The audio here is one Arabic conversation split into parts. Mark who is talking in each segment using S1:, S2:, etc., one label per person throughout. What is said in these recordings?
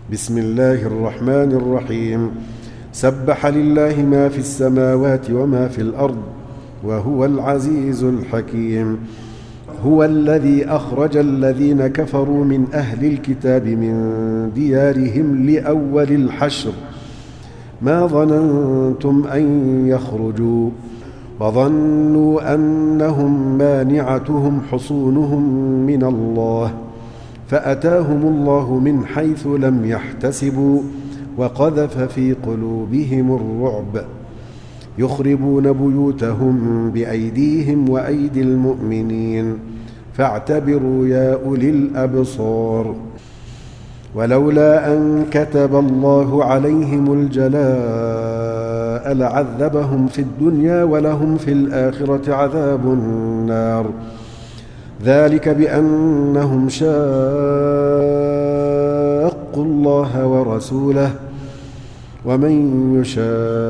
S1: بسم الله الرحمن الرحيم. سبح لله ما في السماوات وما في الأرض وهو العزيز الحكيم. هو الذي أخرج الذين كفروا من أهل الكتاب من ديارهم لأول الحشر ما ظننتم أن يخرجوا وظنوا أنهم مانعتهم حصونهم من الله فأتاهم الله من حيث لم يحتسبوا وقذف في قلوبهم الرعب يخربون بيوتهم بأيديهم وأيدي المؤمنين فاعتبروا يا أولي الأبصار. ولولا أن كتب الله عليهم الجلاء لعذبهم في الدنيا ولهم في الآخرة عذاب النار ذلك بأنهم شاقوا الله ورسوله ومن يشاق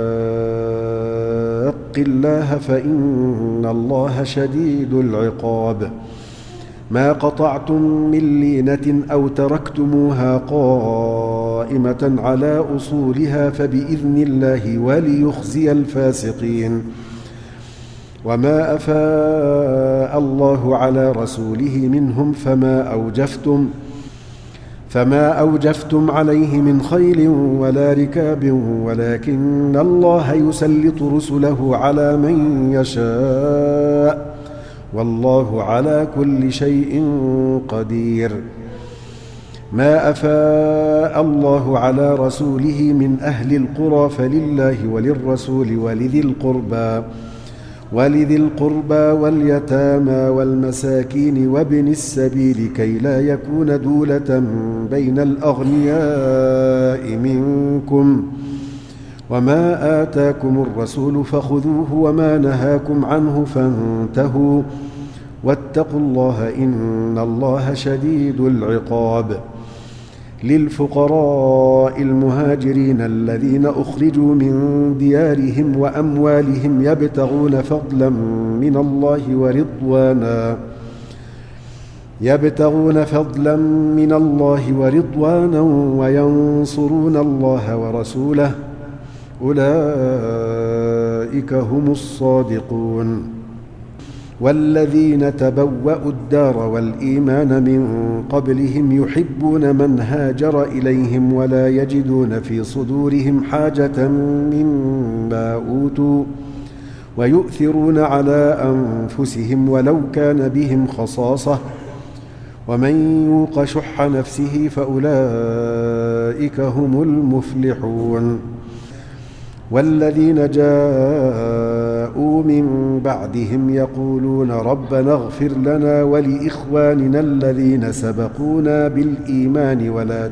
S1: الله فإن الله شديد العقاب. ما قطعتم من لينة أو تركتموها قائمة على أصولها فبإذن الله وليخزي الفاسقين. وما أفاء الله على رسوله منهم فما أوجفتم عليه من خيل ولا ركاب ولكن الله يسلط رسله على من يشاء والله على كل شيء قدير. ما أفاء الله على رسوله من أهل القرى فلله وللرسول ولذي القربى واليتامى والمساكين وابن السبيل كي لا يكون دولة بين الأغنياء منكم. وما آتاكم الرسول فخذوه وما نهاكم عنه فانتهوا واتقوا الله إن الله شديد العقاب. للفقراء المهاجرين الذين أخرجوا من ديارهم وأموالهم يبتغون فضلا من الله ورضوانا وينصرون الله ورسوله أولئك هم الصادقون. والذين تبوأوا الدار والإيمان من قبلهم يحبون من هاجر إليهم ولا يجدون في صدورهم حاجة مما أوتوا ويؤثرون على أنفسهم ولو كان بهم خصاصة ومن يوق شح نفسه فأولئك هم المفلحون. والذين جاءوا من بعدهم يقولون ربنا اغفر لنا ولإخواننا الذين سبقونا بالإيمان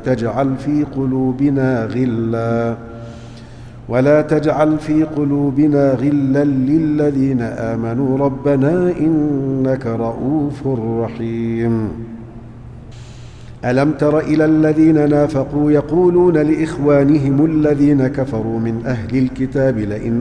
S1: ولا تجعل في قلوبنا غلا للذين آمنوا ربنا إنك رؤوف رحيم. ألم تر إلى الذين نافقوا يقولون لإخوانهم الذين كفروا من أهل الكتاب لئن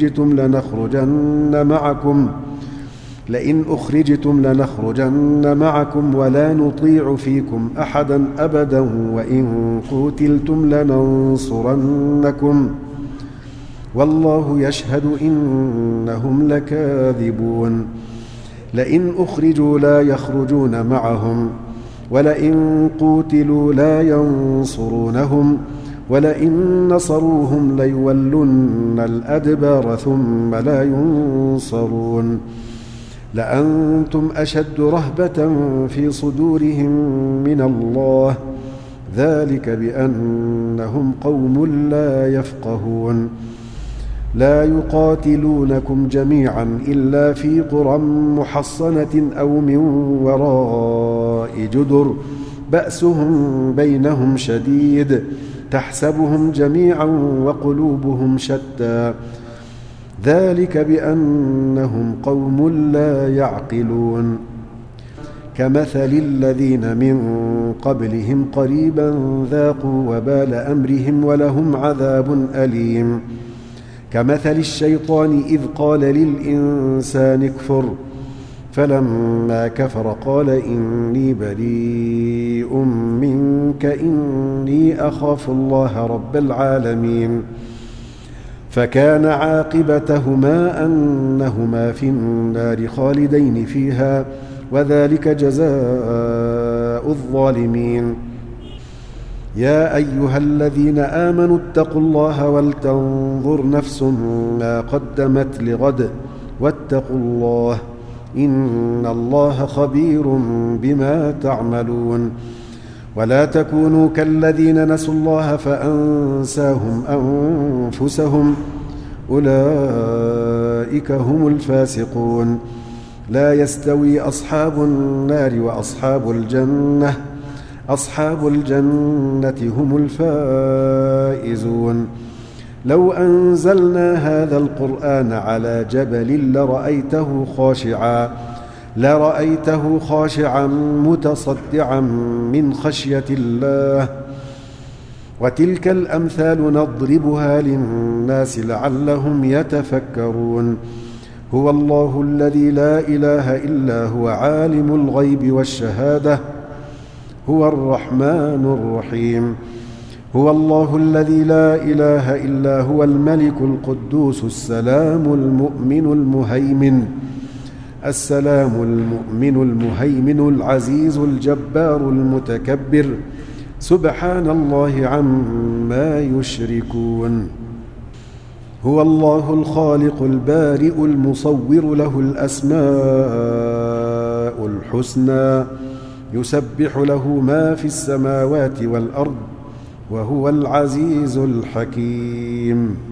S1: أخرجتم لنخرجن معكم ولا نطيع فيكم أحدا أبدا وإن قوتلتم لننصرنكم والله يشهد إنهم لكاذبون. لئن أخرجوا لا يخرجون معهم ولئن قوتلوا لا ينصرونهم ولئن نصروهم ليولن الأدبار ثم لا ينصرون. لأنتم أشد رهبة في صدورهم من الله ذلك بأنهم قوم لا يفقهون. لا يقاتلونكم جميعا إلا في قرى محصنة أو من وراء جدر بأسهم بينهم شديد تحسبهم جميعا وقلوبهم شتى ذلك بأنهم قوم لا يعقلون. كمثل الذين من قبلهم قريبا ذاقوا وبال أمرهم ولهم عذاب أليم. كمثل الشيطان إذ قال للإنسان اكفر فلما كفر قال إني بريء منك منك إني أخاف الله رب العالمين. فكان عاقبتهما أنهما في النار خالدين فيها وذلك جزاء الظالمين. يا أيها الذين آمنوا اتقوا الله ولتنظر نفس ما قدمت لغد واتقوا الله إن الله خبير بما تعملون. ولا تكونوا كالذين نسوا الله فأنساهم أنفسهم أولئك هم الفاسقون. لا يستوي أصحاب النار وأصحاب الجنة أصحاب الجنة هم الفائزون. لو أنزلنا هذا القرآن على جبل لرأيته خاشعا متصدعا من خشية الله. وتلك الأمثال نضربها للناس لعلهم يتفكرون. هو الله الذي لا إله إلا هو عالم الغيب والشهادة هو الرحمن الرحيم. هو الله الذي لا إله إلا هو الملك القدوس السلام المؤمن المهيمن العزيز الجبار المتكبر سبحان الله عما يشركون. هو الله الخالق البارئ المصور له الأسماء الحسنى يسبح له ما في السماوات والأرض وهو العزيز الحكيم.